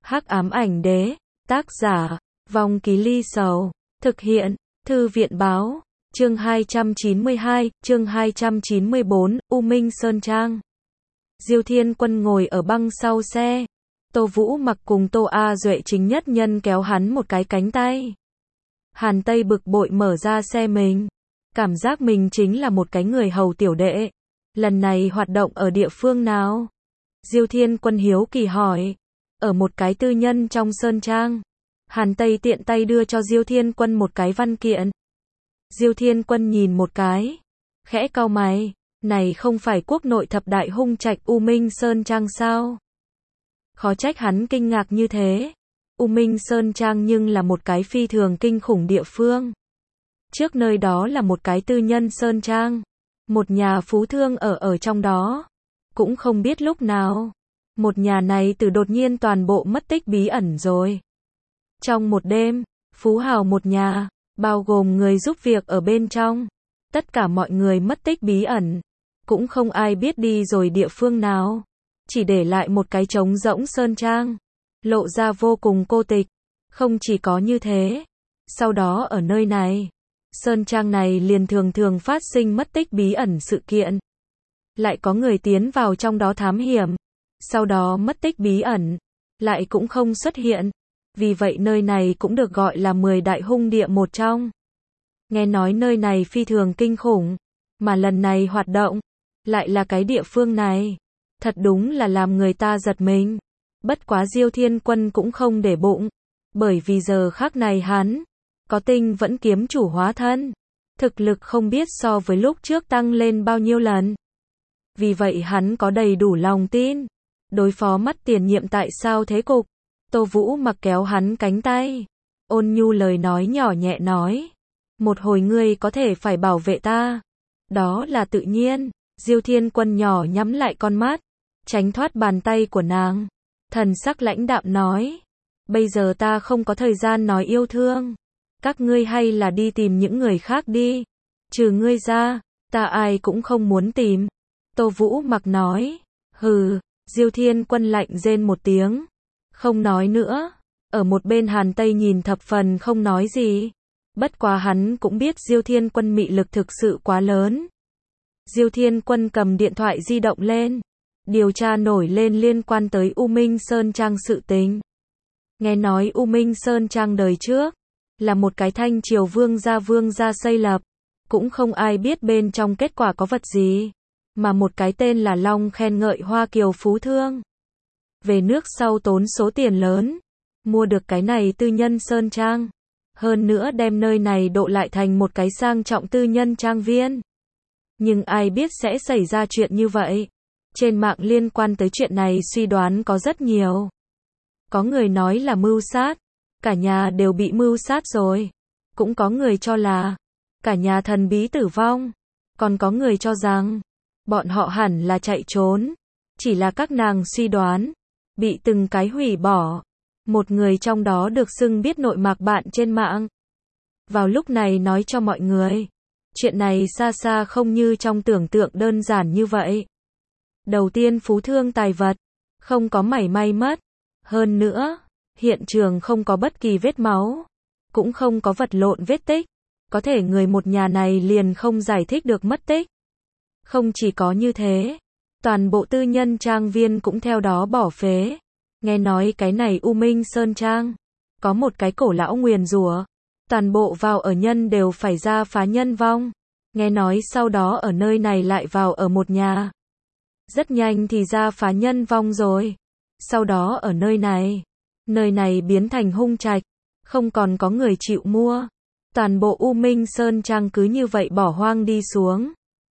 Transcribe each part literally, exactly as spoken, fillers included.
Hắc ám ảnh đế, tác giả, Vong Ký Ly Sầu, thực hiện, Thư viện báo, chương hai trăm chín mươi hai, chương hai trăm chín mươi bốn, U Minh Sơn Trang. Diêu Thiên Quân ngồi ở băng sau xe, Tô Vũ Mặc cùng Tô A Duệ chính nhất nhân kéo hắn một cái cánh tay. Hàn Tây bực bội mở ra xe mình, cảm giác mình chính là một cái người hầu tiểu đệ. Lần này hoạt động ở địa phương nào? Diêu Thiên Quân hiếu kỳ hỏi. Ở một cái tư nhân trong Sơn Trang. Hàn Tây tiện tay đưa cho Diêu Thiên Quân một cái văn kiện. Diêu Thiên Quân nhìn một cái, khẽ cau mày, này không phải quốc nội thập đại hung trạch U Minh Sơn Trang sao? Khó trách hắn kinh ngạc như thế. U Minh Sơn Trang nhưng là một cái phi thường kinh khủng địa phương. Trước nơi đó là một cái tư nhân Sơn Trang. Một nhà phú thương ở ở trong đó. Cũng không biết lúc nào. Một nhà này từ đột nhiên toàn bộ mất tích bí ẩn rồi. Trong một đêm, phú hào một nhà, bao gồm người giúp việc ở bên trong. Tất cả mọi người mất tích bí ẩn. Cũng không ai biết đi rồi địa phương nào. Chỉ để lại một cái trống rỗng Sơn Trang. Lộ ra vô cùng cô tịch. Không chỉ có như thế. Sau đó ở nơi này, Sơn Trang này liền thường thường phát sinh mất tích bí ẩn sự kiện. Lại có người tiến vào trong đó thám hiểm. Sau đó mất tích bí ẩn. Lại cũng không xuất hiện. Vì vậy nơi này cũng được gọi là mười đại hung địa một trong. Nghe nói nơi này phi thường kinh khủng. Mà lần này hoạt động. Lại là cái địa phương này. Thật đúng là làm người ta giật mình. Bất quá Diêu Thiên Quân cũng không để bụng. Bởi vì giờ khắc này hắn có tinh vẫn kiếm chủ hóa thân. Thực lực không biết so với lúc trước tăng lên bao nhiêu lần. Vì vậy hắn có đầy đủ lòng tin. Đối phó mắt tiền nhiệm tại sao thế cục. Tô Vũ Mặc kéo hắn cánh tay. Ôn nhu lời nói nhỏ nhẹ nói. Một hồi ngươi có thể phải bảo vệ ta. Đó là tự nhiên. Diêu Thiên Quân nhỏ nhắm lại con mắt. Tránh thoát bàn tay của nàng. Thần sắc lãnh đạm nói. Bây giờ ta không có thời gian nói yêu thương. Các ngươi hay là đi tìm những người khác đi. Trừ ngươi ra, ta ai cũng không muốn tìm. Tô Vũ Mặc nói. Hừ, Diêu Thiên Quân lạnh rên một tiếng. Không nói nữa. Ở một bên Hàn Tây nhìn thập phần không nói gì. Bất quá hắn cũng biết Diêu Thiên Quân mị lực thực sự quá lớn. Diêu Thiên Quân cầm điện thoại di động lên. Điều tra nổi lên liên quan tới U Minh Sơn Trang sự tình. Nghe nói U Minh Sơn Trang đời trước là một cái thanh triều vương gia vương gia xây lập. Cũng không ai biết bên trong kết quả có vật gì. Mà một cái tên là Long khen ngợi Hoa Kiều phú thương. Về nước sau tốn số tiền lớn. Mua được cái này tư nhân Sơn Trang. Hơn nữa đem nơi này độ lại thành một cái sang trọng tư nhân trang viên. Nhưng ai biết sẽ xảy ra chuyện như vậy. Trên mạng liên quan tới chuyện này suy đoán có rất nhiều. Có người nói là mưu sát. Cả nhà đều bị mưu sát rồi. Cũng có người cho là cả nhà thần bí tử vong. Còn có người cho rằng bọn họ hẳn là chạy trốn. Chỉ là các nàng suy đoán. Bị từng cái hủy bỏ. Một người trong đó được xưng biết nội mạc bạn trên mạng. Vào lúc này nói cho mọi người. Chuyện này xa xa không như trong tưởng tượng đơn giản như vậy. Đầu tiên phú thương tài vật. Không có mảy may mất. Hơn nữa, hiện trường không có bất kỳ vết máu. Cũng không có vật lộn vết tích. Có thể người một nhà này liền không giải thích được mất tích. Không chỉ có như thế. Toàn bộ tư nhân trang viên cũng theo đó bỏ phế. Nghe nói cái này U Minh Sơn Trang. Có một cái cổ lão nguyền rủa. Toàn bộ vào ở nhân đều phải ra phá nhân vong. Nghe nói sau đó ở nơi này lại vào ở một nhà. Rất nhanh thì ra phá nhân vong rồi. Sau đó ở nơi này. Nơi này biến thành hung trạch. Không còn có người chịu mua. Toàn bộ U Minh Sơn Trang cứ như vậy bỏ hoang đi xuống.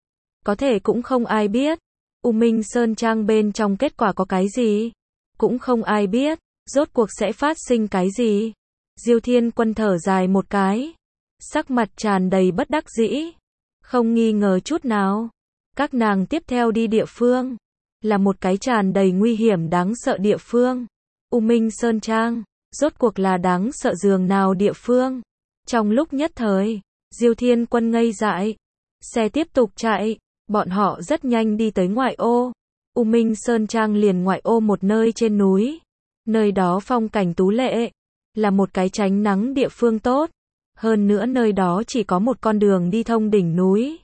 Có thể cũng không ai biết. U Minh Sơn Trang bên trong kết quả có cái gì. Cũng không ai biết. Rốt cuộc sẽ phát sinh cái gì. Diêu Thiên Quân thở dài một cái. Sắc mặt tràn đầy bất đắc dĩ. Không nghi ngờ chút nào. Các nàng tiếp theo đi địa phương. Là một cái tràn đầy nguy hiểm đáng sợ địa phương. U Minh Sơn Trang. Rốt cuộc là đáng sợ giường nào địa phương. Trong lúc nhất thời. Diêu Thiên Quân ngây dại. Xe tiếp tục chạy. Bọn họ rất nhanh đi tới ngoại ô. U Minh Sơn Trang liền ngoại ô một nơi trên núi. Nơi đó phong cảnh tú lệ, là một cái tránh nắng địa phương tốt. Hơn nữa nơi đó chỉ có một con đường đi thông đỉnh núi.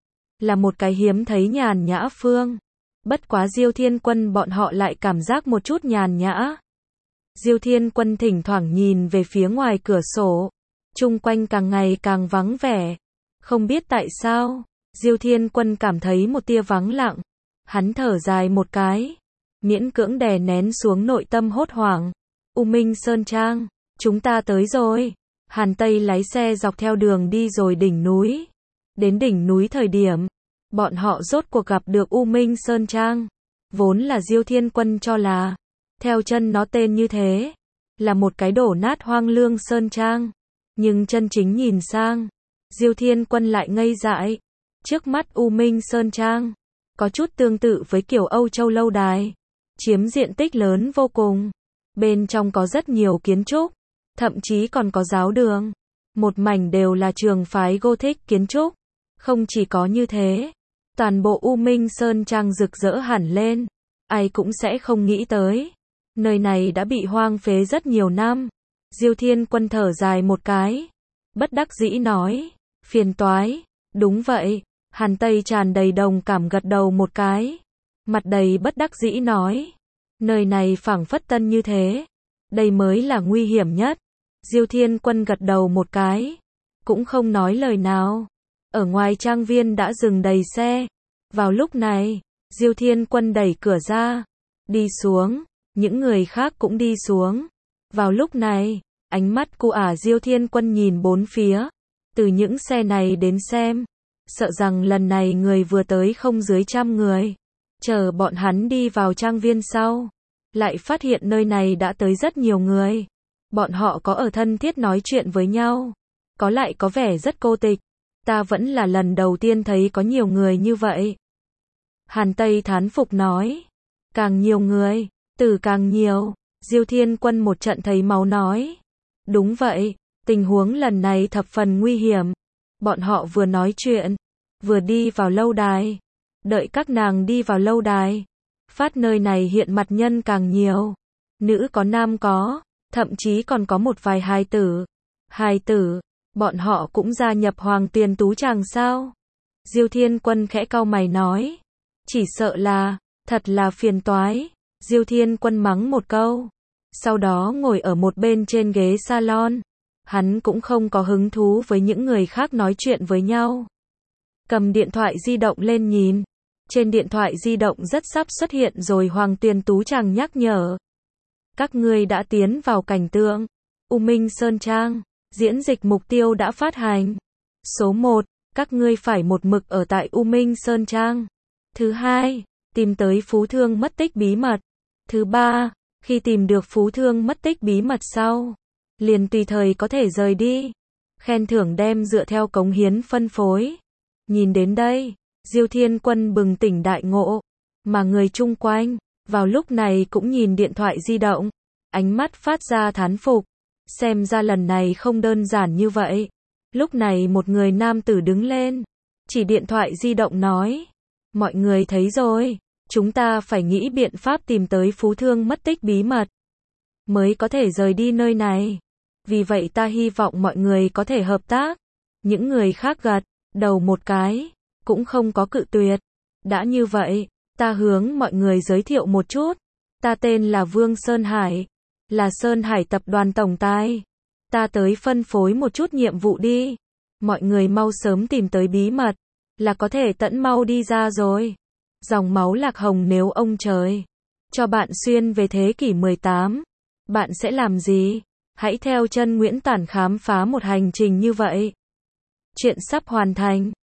Là một cái hiếm thấy nhàn nhã phương. Bất quá Diêu Thiên Quân bọn họ lại cảm giác một chút nhàn nhã. Diêu Thiên Quân thỉnh thoảng nhìn về phía ngoài cửa sổ. Chung quanh càng ngày càng vắng vẻ. Không biết tại sao, Diêu Thiên Quân cảm thấy một tia vắng lặng. Hắn thở dài một cái. Miễn cưỡng đè nén xuống nội tâm hốt hoảng. U Minh Sơn Trang, chúng ta tới rồi. Hàn Tây lái xe dọc theo đường đi rồi đỉnh núi. Đến đỉnh núi thời điểm, bọn họ rốt cuộc gặp được U Minh Sơn Trang. Vốn là Diêu Thiên Quân cho là, theo chân nó tên như thế, là một cái đổ nát hoang lương Sơn Trang. Nhưng chân chính nhìn sang, Diêu Thiên Quân lại ngây dại. Trước mắt U Minh Sơn Trang, có chút tương tự với kiểu Âu Châu lâu đài. Chiếm diện tích lớn vô cùng. Bên trong có rất nhiều kiến trúc. Thậm chí còn có giáo đường. Một mảnh đều là trường phái Gothic kiến trúc. Không chỉ có như thế, toàn bộ U Minh Sơn Trang rực rỡ hẳn lên. Ai cũng sẽ không nghĩ tới. Nơi này đã bị hoang phế rất nhiều năm. Diêu Thiên Quân thở dài một cái. Bất đắc dĩ nói. Phiền toái. Đúng vậy. Hàn Tây tràn đầy đồng cảm gật đầu một cái. Mặt đầy bất đắc dĩ nói. Nơi này phảng phất tân như thế. Đây mới là nguy hiểm nhất. Diêu Thiên Quân gật đầu một cái. Cũng không nói lời nào. Ở ngoài trang viên đã dừng đầy xe. Vào lúc này, Diêu Thiên Quân đẩy cửa ra. Đi xuống. Những người khác cũng đi xuống. Vào lúc này, ánh mắt của ả Diêu Thiên Quân nhìn bốn phía. Từ những xe này đến xem. Sợ rằng lần này người vừa tới không dưới trăm người. Chờ bọn hắn đi vào trang viên sau. Lại phát hiện nơi này đã tới rất nhiều người. Bọn họ có ở thân thiết nói chuyện với nhau. Có lại có vẻ rất cô tịch. Ta vẫn là lần đầu tiên thấy có nhiều người như vậy. Hàn Tây thán phục nói. Càng nhiều người, từ càng nhiều. Diêu Thiên Quân một trận thấy máu nói. Đúng vậy, tình huống lần này thập phần nguy hiểm. Bọn họ vừa nói chuyện, vừa đi vào lâu đài. Đợi các nàng đi vào lâu đài. Phát nơi này hiện mặt nhân càng nhiều. Nữ có nam có, thậm chí còn có một vài hài tử. Hài tử, bọn họ cũng gia nhập Hoàng Tuyền Tú Tràng sao? Diêu Thiên Quân khẽ cau mày nói. Chỉ sợ là, thật là phiền toái. Diêu Thiên Quân mắng một câu. Sau đó ngồi ở một bên trên ghế salon. Hắn cũng không có hứng thú với những người khác nói chuyện với nhau. Cầm điện thoại di động lên nhìn. Trên điện thoại di động rất sắp xuất hiện rồi Hoàng Tuyền Tú Tràng nhắc nhở. Các ngươi đã tiến vào cảnh tượng. U Minh Sơn Trang, diễn dịch mục tiêu đã phát hành. Số một, các ngươi phải một mực ở tại U Minh Sơn Trang. Thứ hai, tìm tới phú thương mất tích bí mật. Thứ ba, khi tìm được phú thương mất tích bí mật sau, liền tùy thời có thể rời đi. Khen thưởng đem dựa theo cống hiến phân phối. Nhìn đến đây, Diêu Thiên Quân bừng tỉnh đại ngộ, mà người chung quanh, vào lúc này cũng nhìn điện thoại di động, ánh mắt phát ra thán phục, xem ra lần này không đơn giản như vậy. Lúc này một người nam tử đứng lên, chỉ điện thoại di động nói, mọi người thấy rồi, chúng ta phải nghĩ biện pháp tìm tới phú thương mất tích bí mật, mới có thể rời đi nơi này. Vì vậy ta hy vọng mọi người có thể hợp tác. Những người khác gật đầu một cái, cũng không có cự tuyệt. Đã như vậy, ta hướng mọi người giới thiệu một chút. Ta tên là Vương Sơn Hải, là Sơn Hải tập đoàn tổng tài. Ta tới phân phối một chút nhiệm vụ đi. Mọi người mau sớm tìm tới bí mật, là có thể tận mau đi ra rồi. Dòng máu lạc hồng nếu ông trời cho bạn xuyên về thế kỷ mười tám, bạn sẽ làm gì? Hãy theo chân Nguyễn Tản khám phá một hành trình như vậy. Chuyện sắp hoàn thành.